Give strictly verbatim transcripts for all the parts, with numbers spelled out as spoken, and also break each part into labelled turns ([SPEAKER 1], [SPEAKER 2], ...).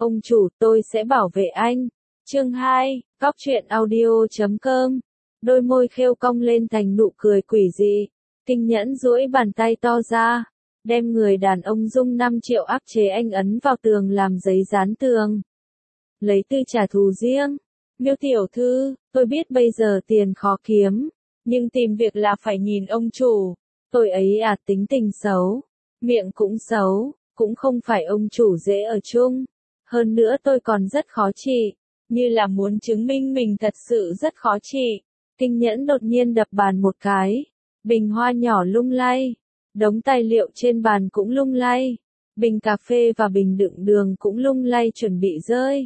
[SPEAKER 1] Ông chủ, tôi sẽ bảo vệ anh. Chương hai, Góc truyện audio chấm com. Đôi môi khêu cong lên thành nụ cười quỷ dị. Kinh Nhẫn duỗi bàn tay to ra, đem người đàn ông dung năm triệu áp chế anh ấn vào tường làm giấy dán tường. Lấy tư trả thù riêng. Miêu tiểu thư, tôi biết bây giờ tiền khó kiếm, nhưng tìm việc là phải nhìn ông chủ. Tôi ấy à, tính tình xấu, miệng cũng xấu, cũng không phải ông chủ dễ ở chung. Hơn nữa tôi còn rất khó trị, như là muốn chứng minh mình thật sự rất khó trị. Kinh Nhẫn đột nhiên đập bàn một cái, bình hoa nhỏ lung lay, đống tài liệu trên bàn cũng lung lay, bình cà phê và bình đựng đường cũng lung lay chuẩn bị rơi.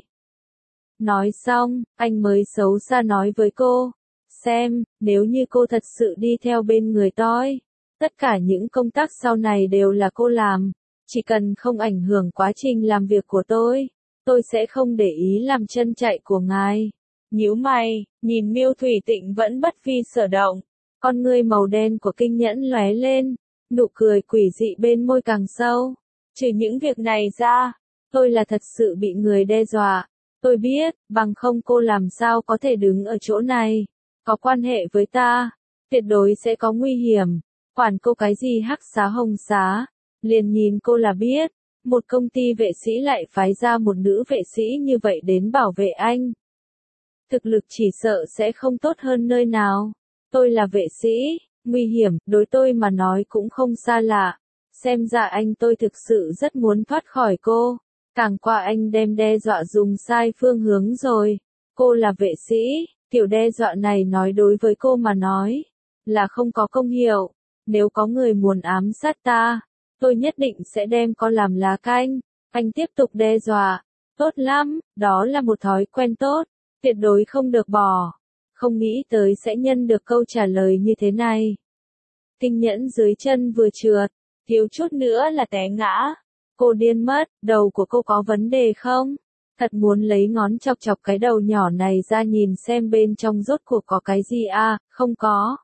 [SPEAKER 1] Nói xong, anh mới xấu xa nói với cô, xem, nếu như cô thật sự đi theo bên người tôi, tất cả những công tác sau này đều là cô làm, chỉ cần không ảnh hưởng quá trình làm việc của tôi, tôi sẽ không để ý làm chân chạy của ngài. Nhíu mày, nhìn Miêu Thủy Tịnh vẫn bất vi sở động, con ngươi màu đen của Kinh Nhẫn lóe lên, nụ cười quỷ dị bên môi càng sâu. Trừ những việc này ra, tôi là thật sự bị người đe dọa. Tôi biết, bằng không cô làm sao có thể đứng ở chỗ này, có quan hệ với ta, tuyệt đối sẽ có nguy hiểm. Quản cô cái gì hắc xá hồng xá, liền nhìn cô là biết, một công ty vệ sĩ lại phái ra một nữ vệ sĩ như vậy đến bảo vệ anh. Thực lực chỉ sợ sẽ không tốt hơn nơi nào. Tôi là vệ sĩ, nguy hiểm, đối tôi mà nói cũng không xa lạ. Xem ra anh tôi thực sự rất muốn thoát khỏi cô. Càng qua anh đem đe dọa dùng sai phương hướng rồi. Cô là vệ sĩ, kiểu đe dọa này nói đối với cô mà nói, là không có công hiệu. Nếu có người muốn ám sát ta, tôi nhất định sẽ đem cô làm lá canh. Anh tiếp tục đe dọa. Tốt lắm, đó là một thói quen tốt, tuyệt đối không được bỏ. Không nghĩ tới sẽ nhân được câu trả lời như thế này. Kinh Nhẫn dưới chân vừa trượt, thiếu chút nữa là té ngã. Cô điên mất, đầu của cô có vấn đề không? Thật muốn lấy ngón chọc chọc cái đầu nhỏ này ra nhìn xem bên trong rốt cuộc có cái gì à, không có.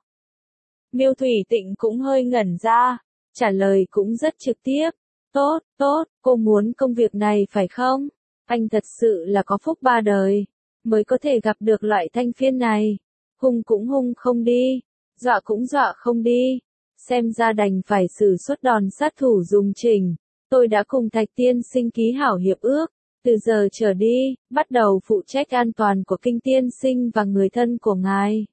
[SPEAKER 1] Miêu Thủy Tịnh cũng hơi ngẩn ra, trả lời cũng rất trực tiếp. Tốt, tốt, cô muốn công việc này phải không? Anh thật sự là có phúc ba đời, mới có thể gặp được loại thanh phiên này. Hung cũng hung không đi, dọa cũng dọa không đi. Xem ra đành phải sử xuất đòn sát thủ dùng trình. Tôi đã cùng Thạch Tiên Sinh ký hảo hiệp ước, từ giờ trở đi, bắt đầu phụ trách an toàn của Kinh Tiên Sinh và người thân của ngài.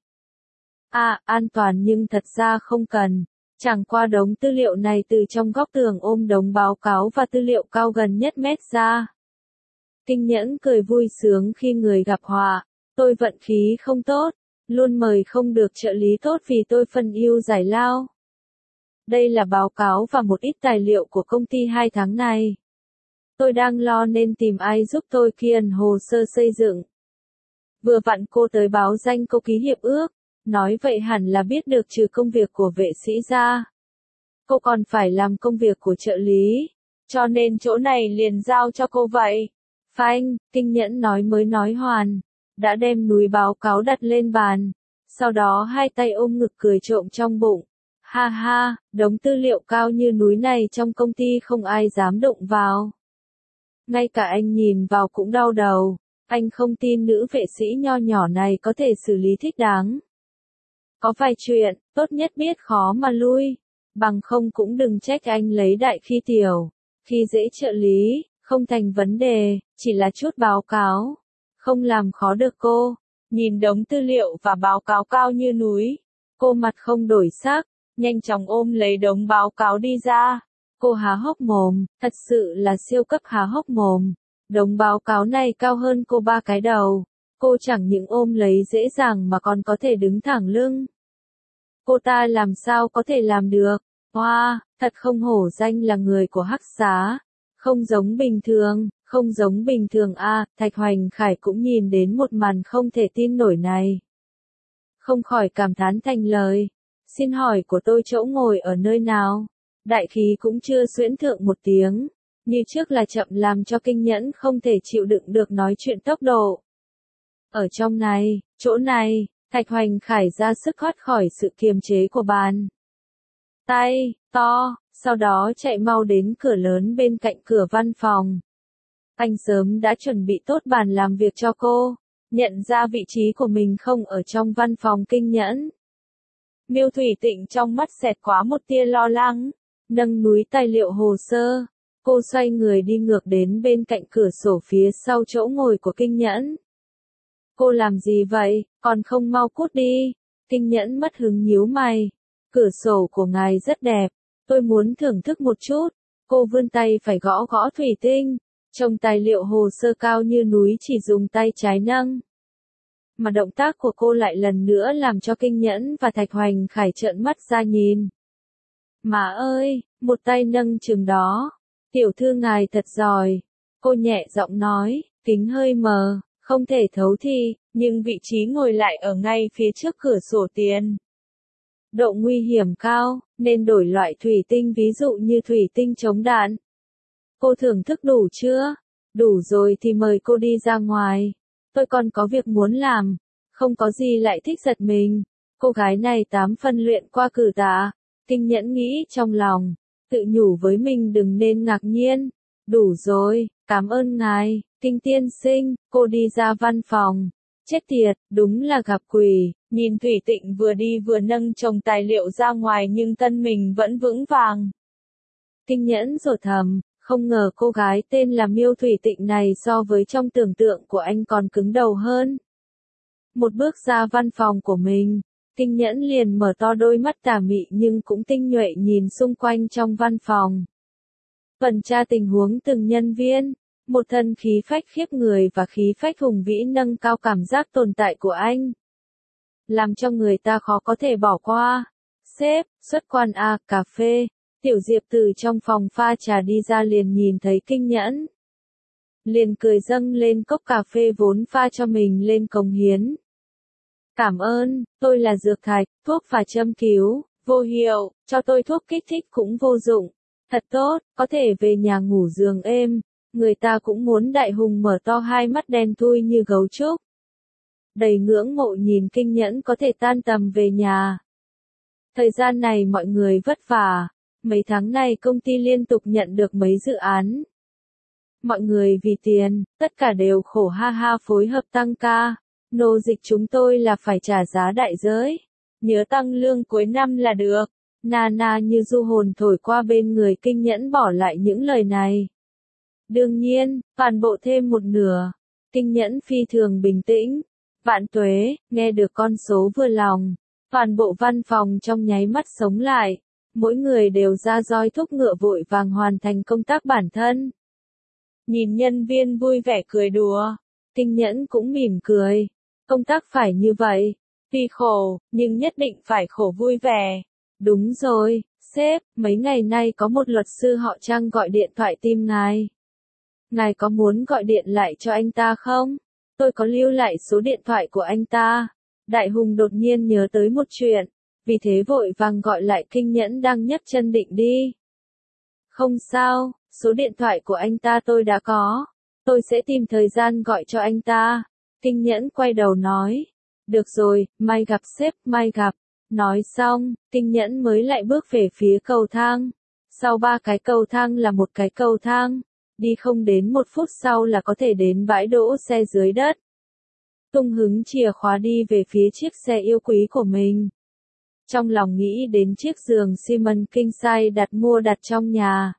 [SPEAKER 1] À, an toàn nhưng thật ra không cần. Chẳng qua đống tư liệu này từ trong góc tường ôm đống báo cáo và tư liệu cao gần nhất mét ra. Kinh Nhẫn cười vui sướng khi người gặp họa. Tôi vận khí không tốt, luôn mời không được trợ lý tốt vì tôi phân ưu giải lao. Đây là báo cáo và một ít tài liệu của công ty hai tháng này. Tôi đang lo nên tìm ai giúp tôi kiền hồ sơ xây dựng. Vừa vặn cô tới báo danh cô ký hiệp ước, nói vậy hẳn là biết được trừ công việc của vệ sĩ ra. Cô còn phải làm công việc của trợ lý, cho nên chỗ này liền giao cho cô vậy. Phanh, Kinh Nhẫn nói mới nói hoàn, đã đem núi báo cáo đặt lên bàn, sau đó hai tay ôm ngực cười trộm trong bụng. Ha ha, đống tư liệu cao như núi này trong công ty không ai dám động vào. Ngay cả anh nhìn vào cũng đau đầu, anh không tin nữ vệ sĩ nho nhỏ này có thể xử lý thích đáng. Có vài chuyện, tốt nhất biết khó mà lui, bằng không cũng đừng trách anh lấy đại khi tiểu, khi dễ trợ lý, không thành vấn đề, chỉ là chút báo cáo, không làm khó được cô. Nhìn đống tư liệu và báo cáo cao như núi, cô mặt không đổi sắc, nhanh chóng ôm lấy đống báo cáo đi ra. Cô há hốc mồm, thật sự là siêu cấp há hốc mồm. Đống báo cáo này cao hơn cô ba cái đầu. Cô chẳng những ôm lấy dễ dàng mà còn có thể đứng thẳng lưng. Cô ta làm sao có thể làm được? Wow, thật không hổ danh là người của Hắc Xá. Không giống bình thường, không giống bình thường a. À, Thạch Hoành Khải cũng nhìn đến một màn không thể tin nổi này. Không khỏi cảm thán thành lời. Xin hỏi của tôi chỗ ngồi ở nơi nào? Đại khí cũng chưa xuyễn thượng một tiếng, như trước là chậm làm cho Kinh Nhẫn không thể chịu đựng được nói chuyện tốc độ. Ở trong này, chỗ này, Thạch Hoành Khải ra sức thoát khỏi sự kiềm chế của bàn tay to, sau đó chạy mau đến cửa lớn bên cạnh cửa văn phòng. Anh sớm đã chuẩn bị tốt bàn làm việc cho cô, nhận ra vị trí của mình không ở trong văn phòng Kinh Nhẫn. Miêu Thủy Tịnh trong mắt xẹt qua một tia lo lắng, nâng núi tài liệu hồ sơ, cô xoay người đi ngược đến bên cạnh cửa sổ phía sau chỗ ngồi của Kinh Nhẫn. Cô làm gì vậy, còn không mau cút đi. Kinh Nhẫn mất hứng nhíu mày. Cửa sổ của ngài rất đẹp, tôi muốn thưởng thức một chút. Cô vươn tay phải gõ gõ thủy tinh, trông tài liệu hồ sơ cao như núi chỉ dùng tay trái nâng. Mà động tác của cô lại lần nữa làm cho Kinh Nhẫn và Thạch Hoành Khải trợn mắt ra nhìn. Má ơi, một tay nâng chừng đó. Tiểu thư ngài thật giỏi. Cô nhẹ giọng nói, kính hơi mờ, không thể thấu thị, nhưng vị trí ngồi lại ở ngay phía trước cửa sổ tiền. Độ nguy hiểm cao, nên đổi loại thủy tinh ví dụ như thủy tinh chống đạn. Cô thưởng thức đủ chưa? Đủ rồi thì mời cô đi ra ngoài. Tôi còn có việc muốn làm, không có gì lại thích giật mình. Cô gái này tám phân luyện qua cử tạ. Kinh Nhẫn nghĩ trong lòng, tự nhủ với mình đừng nên ngạc nhiên. Đủ rồi, cảm ơn ngài, Kinh tiên sinh. Cô đi ra văn phòng. Chết tiệt, đúng là gặp quỷ. Nhìn Thủy Tịnh vừa đi vừa nâng chồng tài liệu ra ngoài nhưng thân mình vẫn vững vàng. Kinh Nhẫn rủa thầm, không ngờ cô gái tên là Miêu Thủy Tịnh này so với trong tưởng tượng của anh còn cứng đầu hơn. Một bước ra văn phòng của mình, Kinh Nhẫn liền mở to đôi mắt tà mị nhưng cũng tinh nhuệ nhìn xung quanh trong văn phòng. Phần tra tình huống từng nhân viên, một thân khí phách khiếp người và khí phách hùng vĩ nâng cao cảm giác tồn tại của anh. Làm cho người ta khó có thể bỏ qua. Sếp, xuất quan A, cà phê. Tiểu Diệp từ trong phòng pha trà đi ra liền nhìn thấy Kinh Nhẫn. Liền cười dâng lên cốc cà phê vốn pha cho mình lên cống hiến. Cảm ơn, tôi là dược thạch, thuốc và châm cứu, vô hiệu, cho tôi thuốc kích thích cũng vô dụng. Thật tốt, có thể về nhà ngủ giường êm, người ta cũng muốn Đại Hùng mở to hai mắt đen thui như gấu trúc. Đầy ngưỡng mộ nhìn Kinh Nhẫn có thể tan tầm về nhà. Thời gian này mọi người vất vả, mấy tháng này công ty liên tục nhận được mấy dự án. Mọi người vì tiền, tất cả đều khổ ha ha phối hợp tăng ca. Nô dịch chúng tôi là phải trả giá đại giới. Nhớ tăng lương cuối năm là được. Nana như du hồn thổi qua bên người Kinh Nhẫn bỏ lại những lời này. Đương nhiên, toàn bộ thêm một nửa. Kinh Nhẫn phi thường bình tĩnh. Vạn tuế, nghe được con số vừa lòng. Toàn bộ văn phòng trong nháy mắt sống lại. Mỗi người đều ra roi thúc ngựa vội vàng hoàn thành công tác bản thân. Nhìn nhân viên vui vẻ cười đùa. Kinh Nhẫn cũng mỉm cười. Công tác phải như vậy. Tuy khổ, nhưng nhất định phải khổ vui vẻ. Đúng rồi, sếp, mấy ngày nay có một luật sư họ Trang gọi điện thoại tìm ngài. Ngài có muốn gọi điện lại cho anh ta không? Tôi có lưu lại số điện thoại của anh ta. Đại Hùng đột nhiên nhớ tới một chuyện, vì thế vội vàng gọi lại Kinh Nhẫn đang nhấc chân định đi. Không sao, số điện thoại của anh ta tôi đã có. Tôi sẽ tìm thời gian gọi cho anh ta. Kinh Nhẫn quay đầu nói. Được rồi, mai gặp sếp, mai gặp. Nói xong, Kinh Nhẫn mới lại bước về phía cầu thang. Sau ba cái cầu thang là một cái cầu thang. Đi không đến một phút sau là có thể đến bãi đỗ xe dưới đất. Tung hứng chìa khóa đi về phía chiếc xe yêu quý của mình. Trong lòng nghĩ đến chiếc giường xi măng king size đặt mua đặt trong nhà.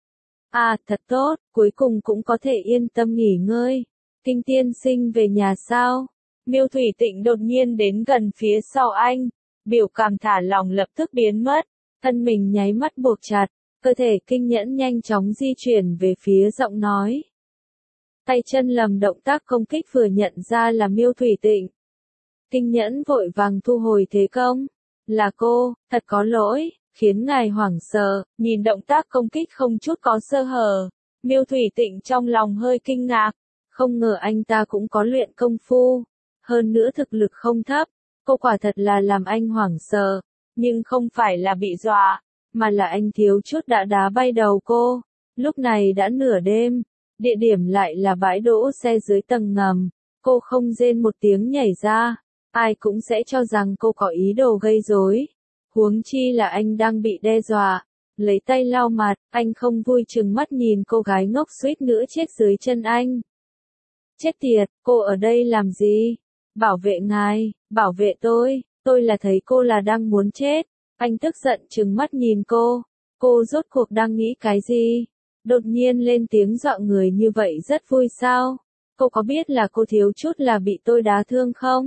[SPEAKER 1] À, thật tốt, cuối cùng cũng có thể yên tâm nghỉ ngơi. Kinh tiên sinh về nhà sao? Miêu Thủy Tịnh đột nhiên đến gần phía sau anh. Biểu cảm thả lỏng lập tức biến mất. Thân mình nháy mắt buộc chặt. Cơ thể Kinh Nhẫn nhanh chóng di chuyển về phía giọng nói. Tay chân lầm động tác công kích vừa nhận ra là Miêu Thủy Tịnh. Kinh Nhẫn vội vàng thu hồi thế công. Là cô, thật có lỗi, khiến ngài hoảng sợ, nhìn động tác công kích không chút có sơ hở. Miêu Thủy Tịnh trong lòng hơi kinh ngạc, không ngờ anh ta cũng có luyện công phu, hơn nữa thực lực không thấp, cô quả thật là làm anh hoảng sợ, nhưng không phải là bị dọa, mà là anh thiếu chút đã đá bay đầu cô. Lúc này đã nửa đêm, địa điểm lại là bãi đỗ xe dưới tầng ngầm, cô không rên một tiếng nhảy ra. Ai cũng sẽ cho rằng cô có ý đồ gây rối. Huống chi là anh đang bị đe dọa. lấy tay lau mặt, anh không vui trừng mắt nhìn cô gái ngốc suýt nữa chết dưới chân anh. Chết tiệt, cô ở đây làm gì? Bảo vệ ngài, bảo vệ tôi, tôi là thấy cô là đang muốn chết. Anh tức giận trừng mắt nhìn cô, cô rốt cuộc đang nghĩ cái gì? Đột nhiên lên tiếng dọa người như vậy rất vui sao? Cô có biết là cô thiếu chút là bị tôi đá thương không?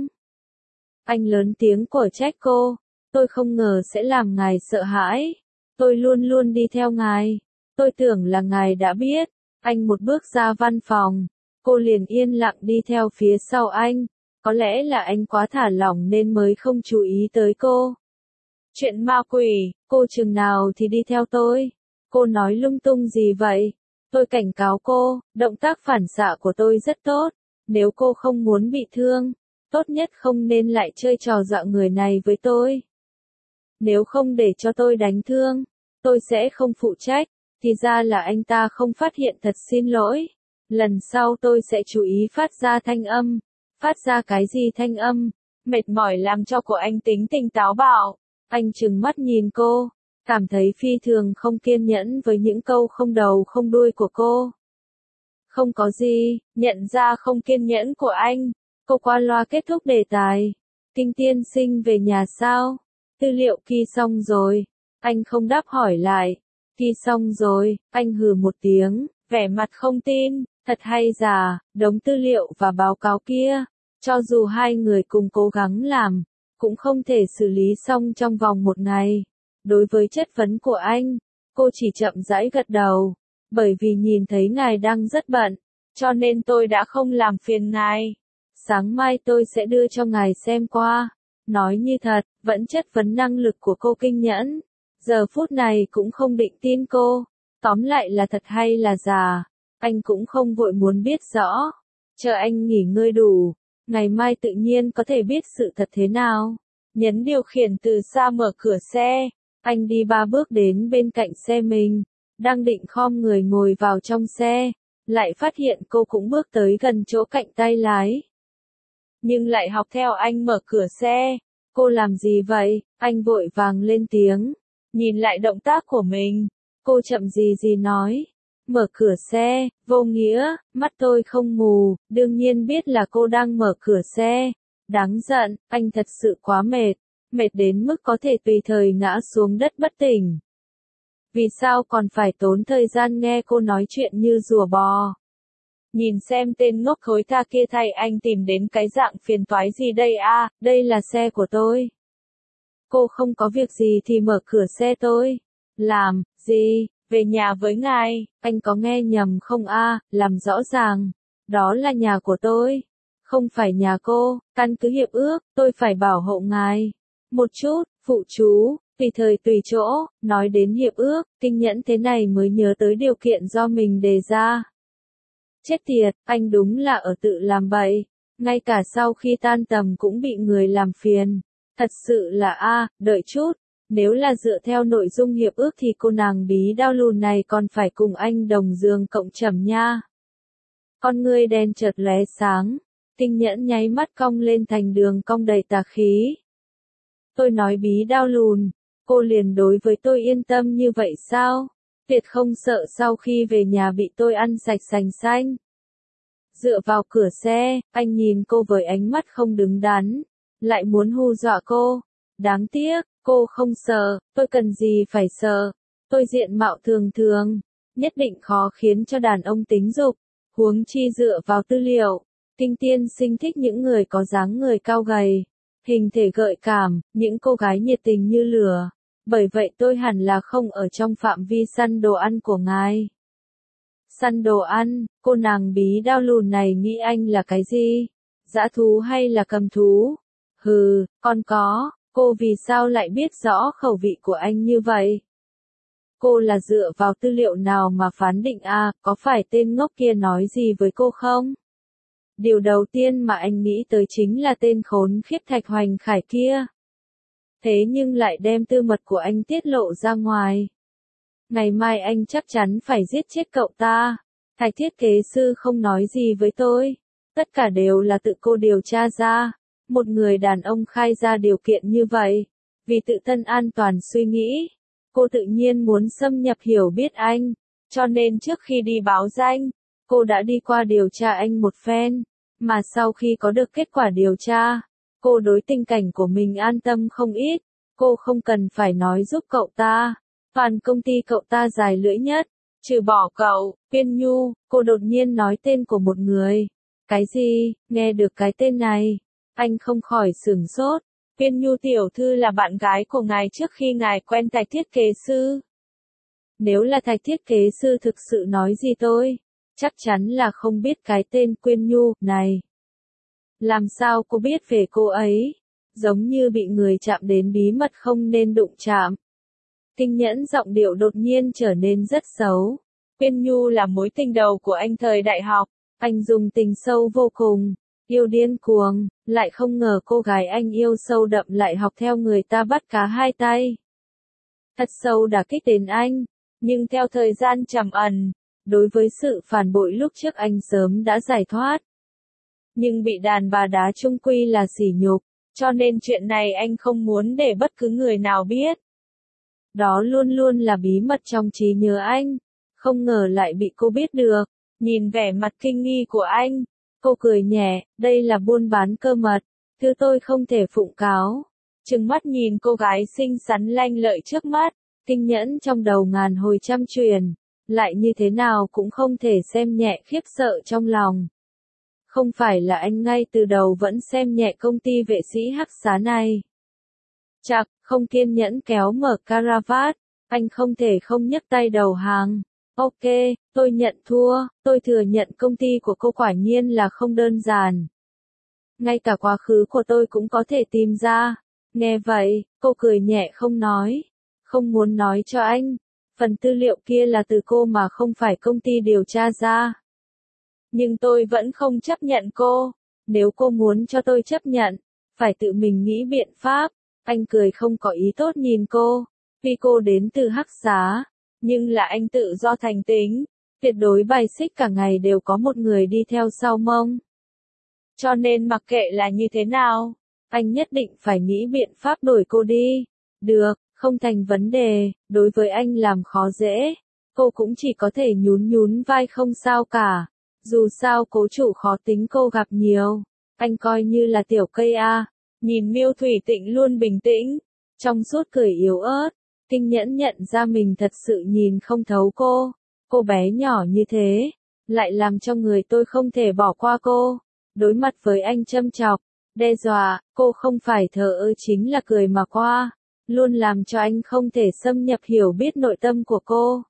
[SPEAKER 1] Anh lớn tiếng cổ trách cô, tôi không ngờ sẽ làm ngài sợ hãi. Tôi luôn luôn đi theo ngài. Tôi tưởng là ngài đã biết. Anh một bước ra văn phòng, cô liền yên lặng đi theo phía sau anh. Có lẽ là anh quá thả lỏng nên mới không chú ý tới cô. Chuyện ma quỷ, cô chừng nào thì đi theo tôi. Cô nói lung tung gì vậy? Tôi cảnh cáo cô, động tác phản xạ của tôi rất tốt. Nếu cô không muốn bị thương, tốt nhất không nên lại chơi trò dọa người này với tôi. Nếu không để cho tôi đánh thương, tôi sẽ không phụ trách. Thì ra là anh ta không phát hiện, thật xin lỗi. Lần sau tôi sẽ chú ý phát ra thanh âm. Phát ra cái gì thanh âm? Mệt mỏi làm cho của anh tính tình táo bạo. Anh trừng mắt nhìn cô, cảm thấy phi thường không kiên nhẫn với những câu không đầu không đuôi của cô. Không có gì, nhận ra không kiên nhẫn của anh, cô qua loa kết thúc đề tài. Kinh tiên sinh về nhà sao? Tư liệu ký xong rồi. Anh không đáp hỏi lại. Ký xong rồi, anh hừ một tiếng, vẻ mặt không tin, thật hay giả, đống tư liệu và báo cáo kia. Cho dù hai người cùng cố gắng làm, cũng không thể xử lý xong trong vòng một ngày. Đối với chất vấn của anh, cô chỉ chậm rãi gật đầu, bởi vì nhìn thấy ngài đang rất bận, cho nên tôi đã không làm phiền ngài. Sáng mai tôi sẽ đưa cho ngài xem qua. Nói như thật, vẫn chất vấn năng lực của cô kinh nhẫn. Giờ phút này cũng không định tin cô. Tóm lại là thật hay là giả, anh cũng không vội muốn biết rõ. Chờ anh nghỉ ngơi đủ, ngày mai tự nhiên có thể biết sự thật thế nào. Nhấn điều khiển từ xa mở cửa xe, anh đi ba bước đến bên cạnh xe mình, đang định khom người ngồi vào trong xe, lại phát hiện cô cũng bước tới gần chỗ cạnh tay lái. Nhưng lại học theo anh mở cửa xe. Cô làm gì vậy? Anh vội vàng lên tiếng, nhìn lại động tác của mình. Cô chậm gì gì nói, mở cửa xe, vô nghĩa, mắt tôi không mù, đương nhiên biết là cô đang mở cửa xe. Đáng giận, anh thật sự quá mệt, mệt đến mức có thể tùy thời ngã xuống đất bất tỉnh. Vì sao còn phải tốn thời gian nghe cô nói chuyện như rùa bò? Nhìn xem tên ngốc khối tha kia thay anh tìm đến cái dạng phiền toái gì đây à, đây là xe của tôi. Cô không có việc gì thì mở cửa xe tôi. Làm, gì, về nhà với ngài, anh có nghe nhầm không a? Làm rõ ràng, đó là nhà của tôi, không phải nhà cô, căn cứ hiệp ước, tôi phải bảo hộ ngài. Một chút, phụ chú, tùy thời tùy chỗ, nói đến hiệp ước, kinh nhẫn thế này mới nhớ tới điều kiện do mình đề ra. Chết tiệt, anh đúng là ở tự làm bậy, ngay cả sau khi tan tầm cũng bị người làm phiền. Thật sự là a, đợi chút, nếu là dựa theo nội dung hiệp ước thì cô nàng bí đao lùn này còn phải cùng anh đồng giường cộng trầm nha. Con ngươi đen chợt lóe sáng, kinh nhẫn nháy mắt cong lên thành đường cong đầy tà khí. Tôi nói bí đao lùn, cô liền đối với tôi yên tâm như vậy sao? Tuyệt không sợ sau khi về nhà bị tôi ăn sạch sành xanh. Dựa vào cửa xe, anh nhìn cô với ánh mắt không đứng đắn, lại muốn hù dọa cô. Đáng tiếc, cô không sợ, tôi cần gì phải sợ. Tôi diện mạo thường thường, nhất định khó khiến cho đàn ông tính dục, huống chi dựa vào tư liệu. Kinh tiên sinh thích những người có dáng người cao gầy, hình thể gợi cảm, những cô gái nhiệt tình như lửa. Bởi vậy tôi hẳn là không ở trong phạm vi săn đồ ăn của ngài. Săn đồ ăn, cô nàng bí đao lùn này nghĩ anh là cái gì? Dã thú hay là cầm thú? Hừ, còn có, cô vì sao lại biết rõ khẩu vị của anh như vậy? Cô là dựa vào tư liệu nào mà phán định à, có phải tên ngốc kia nói gì với cô không? Điều đầu tiên mà anh nghĩ tới chính là tên khốn khiếp Thạch Hoành Khải kia. Thế nhưng lại đem tư mật của anh tiết lộ ra ngoài. Ngày mai anh chắc chắn phải giết chết cậu ta. Thạch thiết kế sư không nói gì với tôi. Tất cả đều là tự cô điều tra ra. Một người đàn ông khai ra điều kiện như vậy, vì tự thân an toàn suy nghĩ, cô tự nhiên muốn xâm nhập hiểu biết anh, cho nên trước khi đi báo danh, cô đã đi qua điều tra anh một phen, mà sau khi có được kết quả điều tra, cô đối tình cảnh của mình an tâm không ít, cô không cần phải nói giúp cậu ta, toàn công ty cậu ta dài lưỡi nhất, trừ bỏ cậu, Quyên Nhu, cô đột nhiên nói tên của một người. Cái gì, nghe được cái tên này, anh không khỏi sửng sốt. Quyên Nhu tiểu thư là bạn gái của ngài trước khi ngài quen Thạch thiết kế sư. Nếu là Thạch thiết kế sư thực sự nói gì tôi, chắc chắn là không biết cái tên Quyên Nhu này. Làm sao cô biết về cô ấy? Giống như bị người chạm đến bí mật không nên đụng chạm. Kinh Nhẫn giọng điệu đột nhiên trở nên rất xấu. Quyên Nhu là mối tình đầu của anh thời đại học, anh dùng tình sâu vô cùng, yêu điên cuồng, lại không ngờ cô gái anh yêu sâu đậm lại học theo người ta bắt cá hai tay. Thật sâu đả kích đến anh, nhưng theo thời gian trầm ẩn, đối với sự phản bội lúc trước anh sớm đã giải thoát. Nhưng bị đàn bà đá chung quy là sỉ nhục, cho nên chuyện này anh không muốn để bất cứ người nào biết. Đó luôn luôn là bí mật trong trí nhớ anh, không ngờ lại bị cô biết được. Nhìn vẻ mặt kinh nghi của anh, cô cười nhẹ, đây là buôn bán cơ mật, thứ tôi không thể phụng cáo. Trừng mắt nhìn cô gái xinh xắn lanh lợi trước mắt, Kinh Nhẫn trong đầu ngàn hồi trăm truyền, lại như thế nào cũng không thể xem nhẹ khiếp sợ trong lòng. Không phải là anh ngay từ đầu vẫn xem nhẹ công ty vệ sĩ Hắc Xá này. Chạc, không kiên nhẫn kéo mở caravat, anh không thể không nhấc tay đầu hàng. Ok, tôi nhận thua, tôi thừa nhận công ty của cô quả nhiên là không đơn giản. Ngay cả quá khứ của tôi cũng có thể tìm ra. Nghe vậy, cô cười nhẹ không nói. Không muốn nói cho anh, phần tư liệu kia là từ cô mà không phải công ty điều tra ra. Nhưng tôi vẫn không chấp nhận cô. Nếu cô muốn cho tôi chấp nhận, phải tự mình nghĩ biện pháp. Anh cười không có ý tốt nhìn cô. Vì cô đến từ Hắc Xá. Nhưng là anh tự do thành tính, tuyệt đối bài xích cả ngày đều có một người đi theo sau mông. Cho nên mặc kệ là như thế nào, anh nhất định phải nghĩ biện pháp đuổi cô đi. Được, không thành vấn đề, đối với anh làm khó dễ, cô cũng chỉ có thể nhún nhún vai không sao cả. Dù sao cố chủ khó tính cô gặp nhiều, anh coi như là tiểu cây A. Nhìn Miêu Thủy Tịnh luôn bình tĩnh, trong suốt cười yếu ớt. Kinh Nhẫn nhận ra mình thật sự nhìn không thấu cô, cô bé nhỏ như thế, lại làm cho người tôi không thể bỏ qua cô. Đối mặt với anh châm chọc, đe dọa, cô không phải thờ ơ chính là cười mà qua, luôn làm cho anh không thể xâm nhập hiểu biết nội tâm của cô.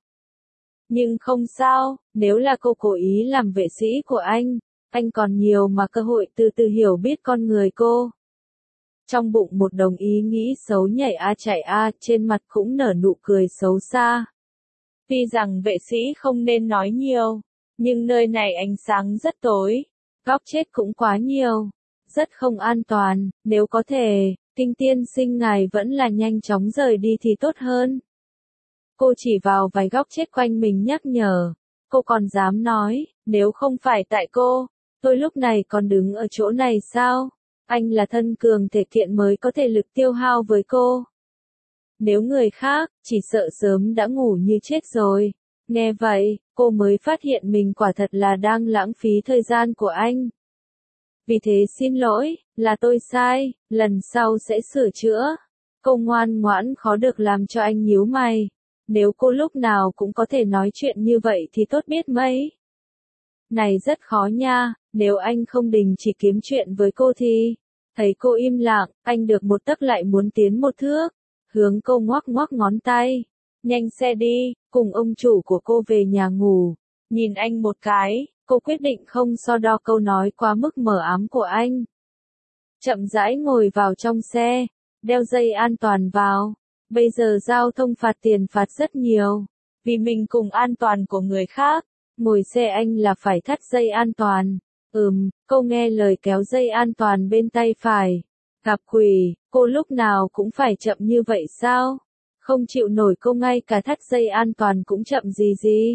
[SPEAKER 1] Nhưng không sao, nếu là cô cố ý làm vệ sĩ của anh, anh còn nhiều mà cơ hội từ từ hiểu biết con người cô. Trong bụng một đồng ý nghĩ xấu nhảy a chạy a, trên mặt cũng nở nụ cười xấu xa. Tuy rằng vệ sĩ không nên nói nhiều, nhưng nơi này ánh sáng rất tối, góc chết cũng quá nhiều, rất không an toàn, nếu có thể, Kinh tiên sinh ngài vẫn là nhanh chóng rời đi thì tốt hơn. Cô chỉ vào vài góc chết quanh mình nhắc nhở, cô còn dám nói, nếu không phải tại cô, tôi lúc này còn đứng ở chỗ này sao? Anh là thân cường thể kiện mới có thể lực tiêu hao với cô. Nếu người khác, chỉ sợ sớm đã ngủ như chết rồi. Nghe vậy, cô mới phát hiện mình quả thật là đang lãng phí thời gian của anh. Vì thế xin lỗi, là tôi sai, lần sau sẽ sửa chữa. Cô ngoan ngoãn khó được làm cho anh nhíu mày. Nếu cô lúc nào cũng có thể nói chuyện như vậy thì tốt biết mấy. Này rất khó nha, nếu anh không đình chỉ kiếm chuyện với cô thì... Thấy cô im lặng, anh được một tấc lại muốn tiến một thước, hướng cô ngoắc ngoắc ngón tay. Nhanh xe đi, cùng ông chủ của cô về nhà ngủ. Nhìn anh một cái, cô quyết định không so đo câu nói quá mức mờ ám của anh. Chậm rãi ngồi vào trong xe, đeo dây an toàn vào. Bây giờ giao thông phạt tiền phạt rất nhiều, vì mình cùng an toàn của người khác. Ngồi xe anh là phải thắt dây an toàn. Ừm, cô nghe lời kéo dây an toàn bên tay phải. Gặp quỷ, cô lúc nào cũng phải chậm như vậy sao? Không chịu nổi cô ngay cả thắt dây an toàn cũng chậm gì gì.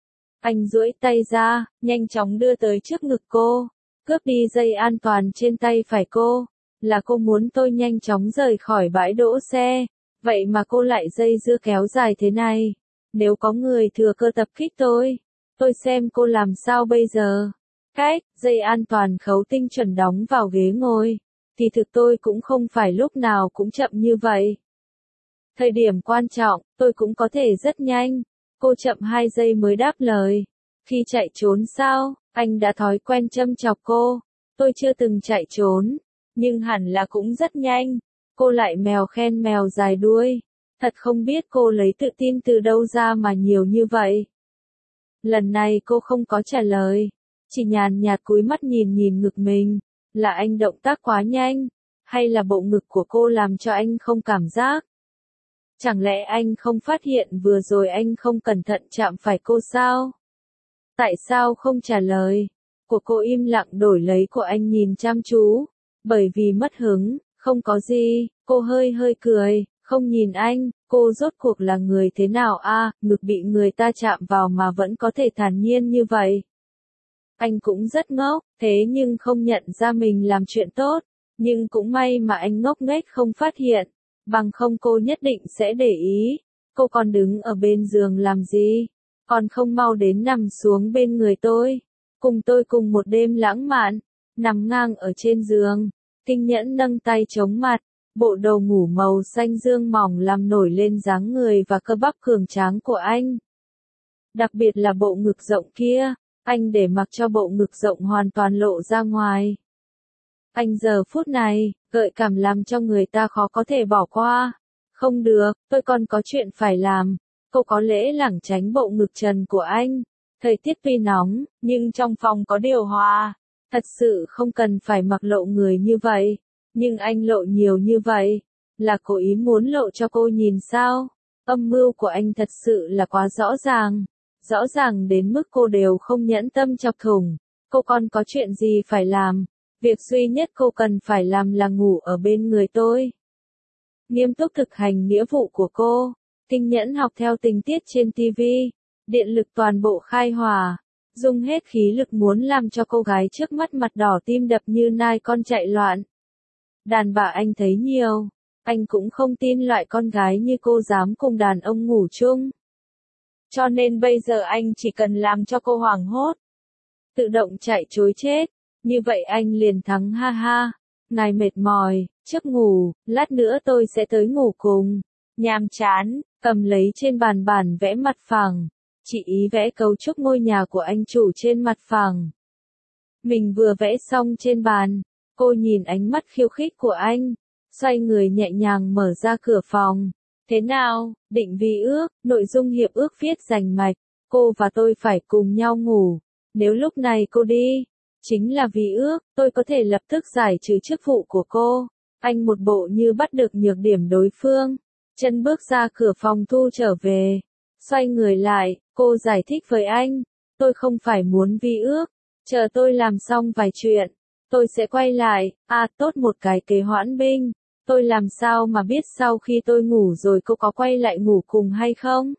[SPEAKER 1] Anh duỗi tay ra, nhanh chóng đưa tới trước ngực cô, cướp đi dây an toàn trên tay phải cô. Là cô muốn tôi nhanh chóng rời khỏi bãi đỗ xe, Vậy mà cô lại dây dưa kéo dài thế này. Nếu có người thừa cơ tập kích tôi, tôi xem cô làm sao bây giờ. Cách, dây an toàn khấu tinh chuẩn đóng vào ghế ngồi. Thì thực tôi cũng không phải lúc nào cũng chậm như vậy. Thời điểm quan trọng, tôi cũng có thể rất nhanh. Cô chậm hai giây mới đáp lời. Khi chạy trốn sao, anh đã thói quen châm chọc cô. Tôi chưa từng chạy trốn, nhưng hẳn là cũng rất nhanh. Cô lại mèo khen mèo dài đuôi. Thật không biết cô lấy tự tin từ đâu ra mà nhiều như vậy. Lần này cô không có trả lời, chỉ nhàn nhạt cúi mắt nhìn nhìn ngực mình. Là anh động tác quá nhanh, hay là bộ ngực của cô làm cho anh không cảm giác? Chẳng lẽ anh không phát hiện vừa rồi anh không cẩn thận chạm phải cô sao? Tại sao không trả lời? Của cô im lặng đổi lấy của anh nhìn chăm chú. Bởi vì mất hứng, không có gì, cô hơi hơi cười, không nhìn anh, cô rốt cuộc là người thế nào a, à, ngực bị người ta chạm vào mà vẫn có thể thản nhiên như vậy. Anh cũng rất ngốc, thế nhưng không nhận ra mình làm chuyện tốt, nhưng cũng may mà anh ngốc nghếch không phát hiện, bằng không cô nhất định sẽ để ý. Cô còn đứng ở bên giường làm gì? Còn không mau đến nằm xuống bên người tôi, cùng tôi cùng một đêm lãng mạn, nằm ngang ở trên giường. Kinh Nhẫn nâng tay chống mặt, bộ đồ ngủ màu xanh dương mỏng làm nổi lên dáng người và cơ bắp cường tráng của anh. Đặc biệt là bộ ngực rộng kia, anh để mặc cho bộ ngực rộng hoàn toàn lộ ra ngoài. Anh giờ phút này, gợi cảm làm cho người ta khó có thể bỏ qua. Không được, tôi còn có chuyện phải làm. Cô có lẽ lảng tránh bộ ngực trần của anh. Thời tiết tuy nóng, nhưng trong phòng có điều hòa. Thật sự không cần phải mặc lộ người như vậy. Nhưng anh lộ nhiều như vậy, là cố ý muốn lộ cho cô nhìn sao? Âm mưu của anh thật sự là quá rõ ràng. Rõ ràng đến mức cô đều không nhẫn tâm chọc thủng. Cô còn có chuyện gì phải làm? Việc duy nhất cô cần phải làm là ngủ ở bên người tôi. Nghiêm túc thực hành nghĩa vụ của cô. Kinh Nhẫn học theo tình tiết trên ti vi. Điện lực toàn bộ khai hỏa. Dùng hết khí lực muốn làm cho cô gái trước mắt mặt đỏ tim đập như nai con chạy loạn. Đàn bà anh thấy nhiều. Anh cũng không tin loại con gái như cô dám cùng đàn ông ngủ chung. Cho nên bây giờ anh chỉ cần làm cho cô hoảng hốt. Tự động chạy trối chết. Như vậy anh liền thắng ha ha. Ngài mệt mỏi, trước ngủ, lát nữa tôi sẽ tới ngủ cùng. Nhàm chán, cầm lấy trên bàn bản vẽ mặt phẳng. Chị ý vẽ cấu trúc ngôi nhà của anh chủ trên mặt phẳng. Mình vừa vẽ xong trên bàn, cô nhìn ánh mắt khiêu khích của anh, xoay người nhẹ nhàng mở ra cửa phòng. Thế nào, định vi ước, nội dung hiệp ước viết rành mạch, cô và tôi phải cùng nhau ngủ. Nếu lúc này cô đi, chính là vì ước, tôi có thể lập tức giải trừ chức vụ của cô. Anh một bộ như bắt được nhược điểm đối phương. Chân bước ra cửa phòng thu trở về. Xoay người lại, cô giải thích với anh. Tôi không phải muốn vi ước. Chờ tôi làm xong vài chuyện. Tôi sẽ quay lại. À tốt, một cái kế hoãn binh. Tôi làm sao mà biết sau khi tôi ngủ rồi cô có quay lại ngủ cùng hay không?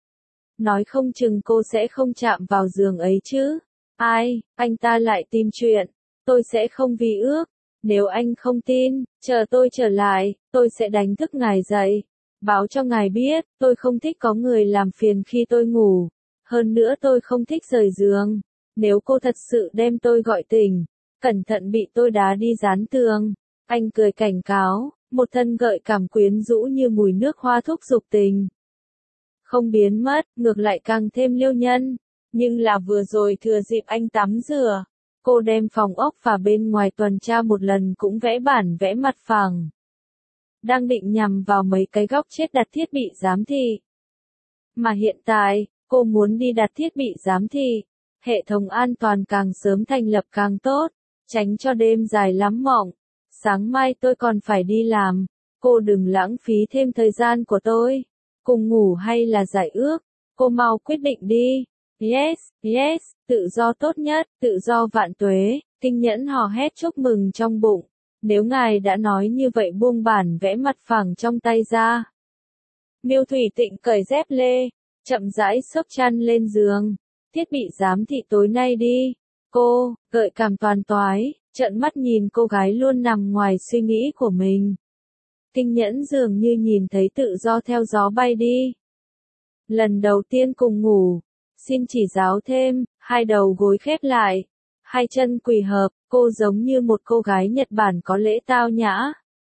[SPEAKER 1] Nói không chừng cô sẽ không chạm vào giường ấy chứ. Ai, anh ta lại tìm chuyện. Tôi sẽ không vi ước. Nếu anh không tin, chờ tôi trở lại, tôi sẽ đánh thức ngài dậy. Báo cho ngài biết, tôi không thích có người làm phiền khi tôi ngủ. Hơn nữa tôi không thích rời giường. Nếu cô thật sự đem tôi gọi tỉnh, cẩn thận bị tôi đá đi dán tường. Anh cười cảnh cáo, một thân gợi cảm quyến rũ như mùi nước hoa thúc dục tình. Không biến mất, ngược lại càng thêm liêu nhân. Nhưng là vừa rồi thừa dịp anh tắm rửa, cô đem phòng ốc và bên ngoài tuần tra một lần cũng vẽ bản vẽ mặt phẳng. Đang định nhằm vào mấy cái góc chết đặt thiết bị giám thị. Mà hiện tại, cô muốn đi đặt thiết bị giám thị. Hệ thống an toàn càng sớm thành lập càng tốt, tránh cho đêm dài lắm mộng. Sáng mai tôi còn phải đi làm, cô đừng lãng phí thêm thời gian của tôi. Cùng ngủ hay là giải ước, cô mau quyết định đi. Yes, yes, tự do tốt nhất, tự do vạn tuế. Kinh Nhẫn hò hét chúc mừng trong bụng. Nếu ngài đã nói như vậy, buông bản vẽ mặt phẳng trong tay ra. Miêu Thủy Tịnh cởi dép lê, chậm rãi xốc chăn lên giường. Thiết bị giám thị tối nay đi. Cô, gợi cảm toàn toái, trợn mắt nhìn cô gái luôn nằm ngoài suy nghĩ của mình. Kinh Nhẫn dường như nhìn thấy tự do theo gió bay đi. Lần đầu tiên cùng ngủ, xin chỉ giáo thêm, hai đầu gối khép lại, hai chân quỳ hợp, cô giống như một cô gái Nhật Bản có lễ tao nhã.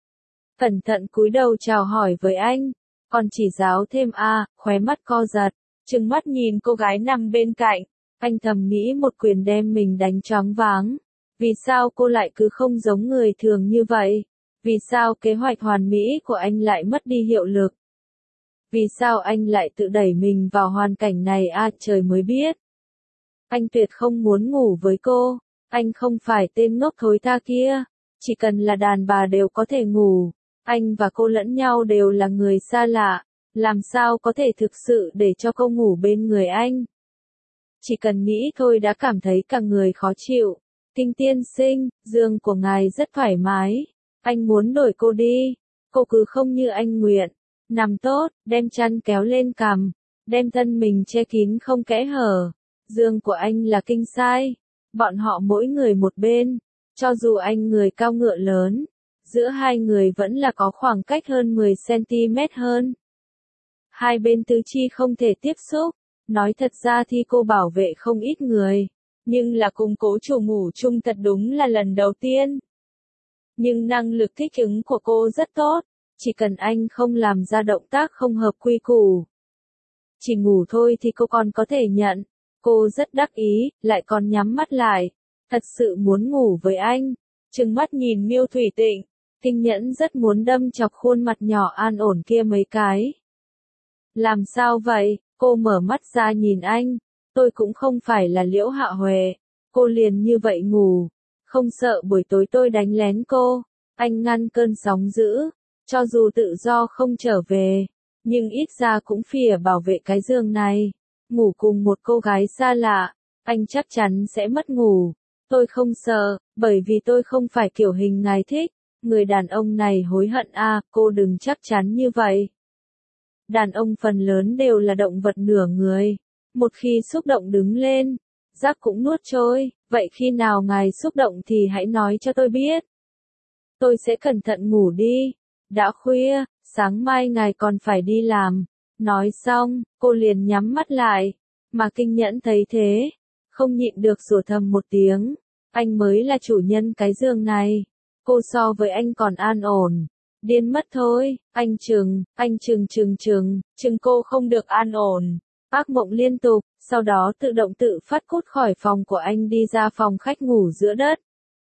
[SPEAKER 1] Cẩn thận cúi đầu chào hỏi với anh, còn chỉ giáo thêm à, khóe mắt co giật, trừng mắt nhìn cô gái nằm bên cạnh, anh thầm nghĩ một quyền đem mình đánh choáng váng. Vì sao cô lại cứ không giống người thường như vậy? Vì sao kế hoạch hoàn mỹ của anh lại mất đi hiệu lực? Vì sao anh lại tự đẩy mình vào hoàn cảnh này à, trời mới biết. Anh tuyệt không muốn ngủ với cô, anh không phải tên ngốc thối tha kia, chỉ cần là đàn bà đều có thể ngủ, anh và cô lẫn nhau đều là người xa lạ, làm sao có thể thực sự để cho cô ngủ bên người anh. Chỉ cần nghĩ thôi đã cảm thấy cả người khó chịu. Kinh tiên sinh, giường của ngài rất thoải mái, anh muốn đổi cô đi, cô cứ không như anh nguyện, nằm tốt, đem chăn kéo lên cằm, đem thân mình che kín không kẽ hở. Giường của anh là king size, bọn họ mỗi người một bên, cho dù anh người cao ngựa lớn, giữa hai người vẫn là có khoảng cách hơn mười xăng ti mét hơn. Hai bên tứ chi không thể tiếp xúc, nói thật ra thì cô bảo vệ không ít người, nhưng là cùng cố chủ ngủ chung thật đúng là lần đầu tiên. Nhưng năng lực thích ứng của cô rất tốt, chỉ cần anh không làm ra động tác không hợp quy củ. Chỉ ngủ thôi thì cô còn có thể nhận. Cô rất đắc ý, lại còn nhắm mắt lại, thật sự muốn ngủ với anh. Trừng mắt nhìn Miêu Thủy Tịnh, Kinh Nhẫn rất muốn đâm chọc khuôn mặt nhỏ an ổn kia mấy cái. Làm sao vậy? Cô mở mắt ra nhìn anh, tôi cũng không phải là Liễu Hạ Huệ, cô liền như vậy ngủ, không sợ buổi tối tôi đánh lén cô. Anh ngăn cơn sóng dữ, cho dù tự do không trở về, nhưng ít ra cũng phìa bảo vệ cái giường này. Ngủ cùng một cô gái xa lạ, anh chắc chắn sẽ mất ngủ. Tôi không sợ, bởi vì tôi không phải kiểu hình ngài thích. Người đàn ông này hối hận à, cô đừng chắc chắn như vậy. Đàn ông phần lớn đều là động vật nửa người. Một khi xúc động đứng lên, rác cũng nuốt trôi. Vậy khi nào ngài xúc động thì hãy nói cho tôi biết. Tôi sẽ cẩn thận ngủ đi. Đã khuya, sáng mai ngài còn phải đi làm. Nói xong, cô liền nhắm mắt lại. Mà Kinh Nhẫn thấy thế, không nhịn được rủa thầm một tiếng. Anh mới là chủ nhân cái giường này. Cô so với anh còn an ổn. Điên mất thôi, anh chừng, anh chừng chừng chừng, chừng cô không được an ổn. Ác mộng liên tục, sau đó tự động tự phát cút khỏi phòng của anh đi ra phòng khách ngủ giữa đất.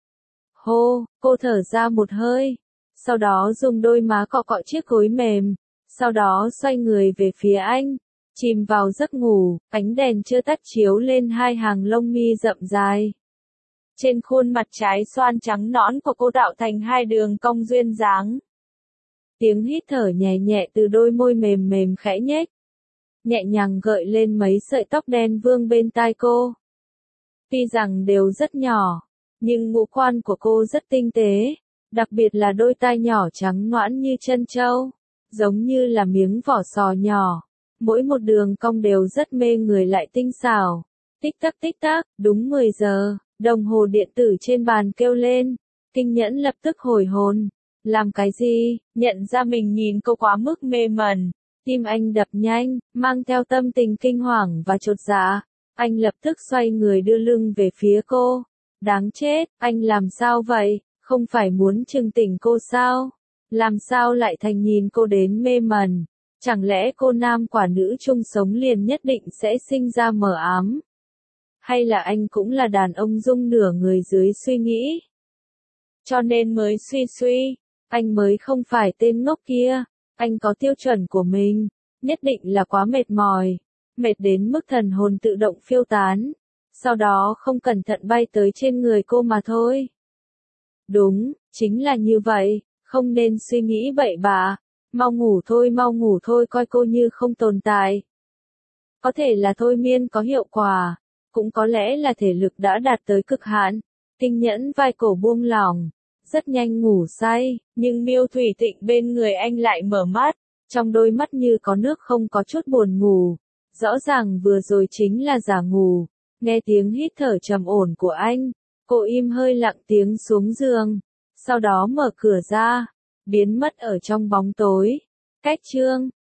[SPEAKER 1] Hô, cô thở ra một hơi. Sau đó dùng đôi má cọ cọ chiếc gối mềm. Sau đó xoay người về phía anh. Chìm vào giấc ngủ, ánh đèn chưa tắt chiếu lên hai hàng lông mi rậm dài. Trên khuôn mặt trái xoan trắng nõn của cô tạo thành hai đường cong duyên dáng. Tiếng hít thở nhẹ nhẹ từ đôi môi mềm mềm khẽ nhếch. Nhẹ nhàng gợi lên mấy sợi tóc đen vương bên tai cô. Tuy rằng đều rất nhỏ, nhưng ngũ quan của cô rất tinh tế, đặc biệt là đôi tai nhỏ trắng nõn như chân trâu, giống như là miếng vỏ sò nhỏ. Mỗi một đường cong đều rất mê người lại tinh xảo. Tích tắc tích tắc, đúng mười giờ, đồng hồ điện tử trên bàn kêu lên. Kinh Nhẫn lập tức hồi hồn. Làm cái gì? Nhận ra mình nhìn cô quá mức mê mẩn. Tim anh đập nhanh, mang theo tâm tình kinh hoàng và chột dạ. Anh lập tức xoay người đưa lưng về phía cô. Đáng chết, anh làm sao vậy? Không phải muốn trừng tỉnh cô sao? Làm sao lại thành nhìn cô đến mê mẩn? Chẳng lẽ cô nam quả nữ chung sống liền nhất định sẽ sinh ra mờ ám? Hay là anh cũng là đàn ông dung nửa người dưới suy nghĩ? Cho nên mới suy suy, anh mới không phải tên ngốc kia, anh có tiêu chuẩn của mình, nhất định là quá mệt mỏi, mệt đến mức thần hồn tự động phiêu tán, sau đó không cẩn thận bay tới trên người cô mà thôi. Đúng, chính là như vậy, không nên suy nghĩ bậy bạ, mau ngủ thôi mau ngủ thôi coi cô như không tồn tại. Có thể là thôi miên có hiệu quả, cũng có lẽ là thể lực đã đạt tới cực hạn. Kinh Nhẫn vai cổ buông lỏng, rất nhanh ngủ say, nhưng Miêu Thủy Tịnh bên người anh lại mở mắt, trong đôi mắt như có nước không có chút buồn ngủ. Rõ ràng vừa rồi chính là giả ngủ. Nghe tiếng hít thở trầm ổn của anh, cô im hơi lặng tiếng xuống giường, sau đó mở cửa ra, biến mất ở trong bóng tối. Cách chương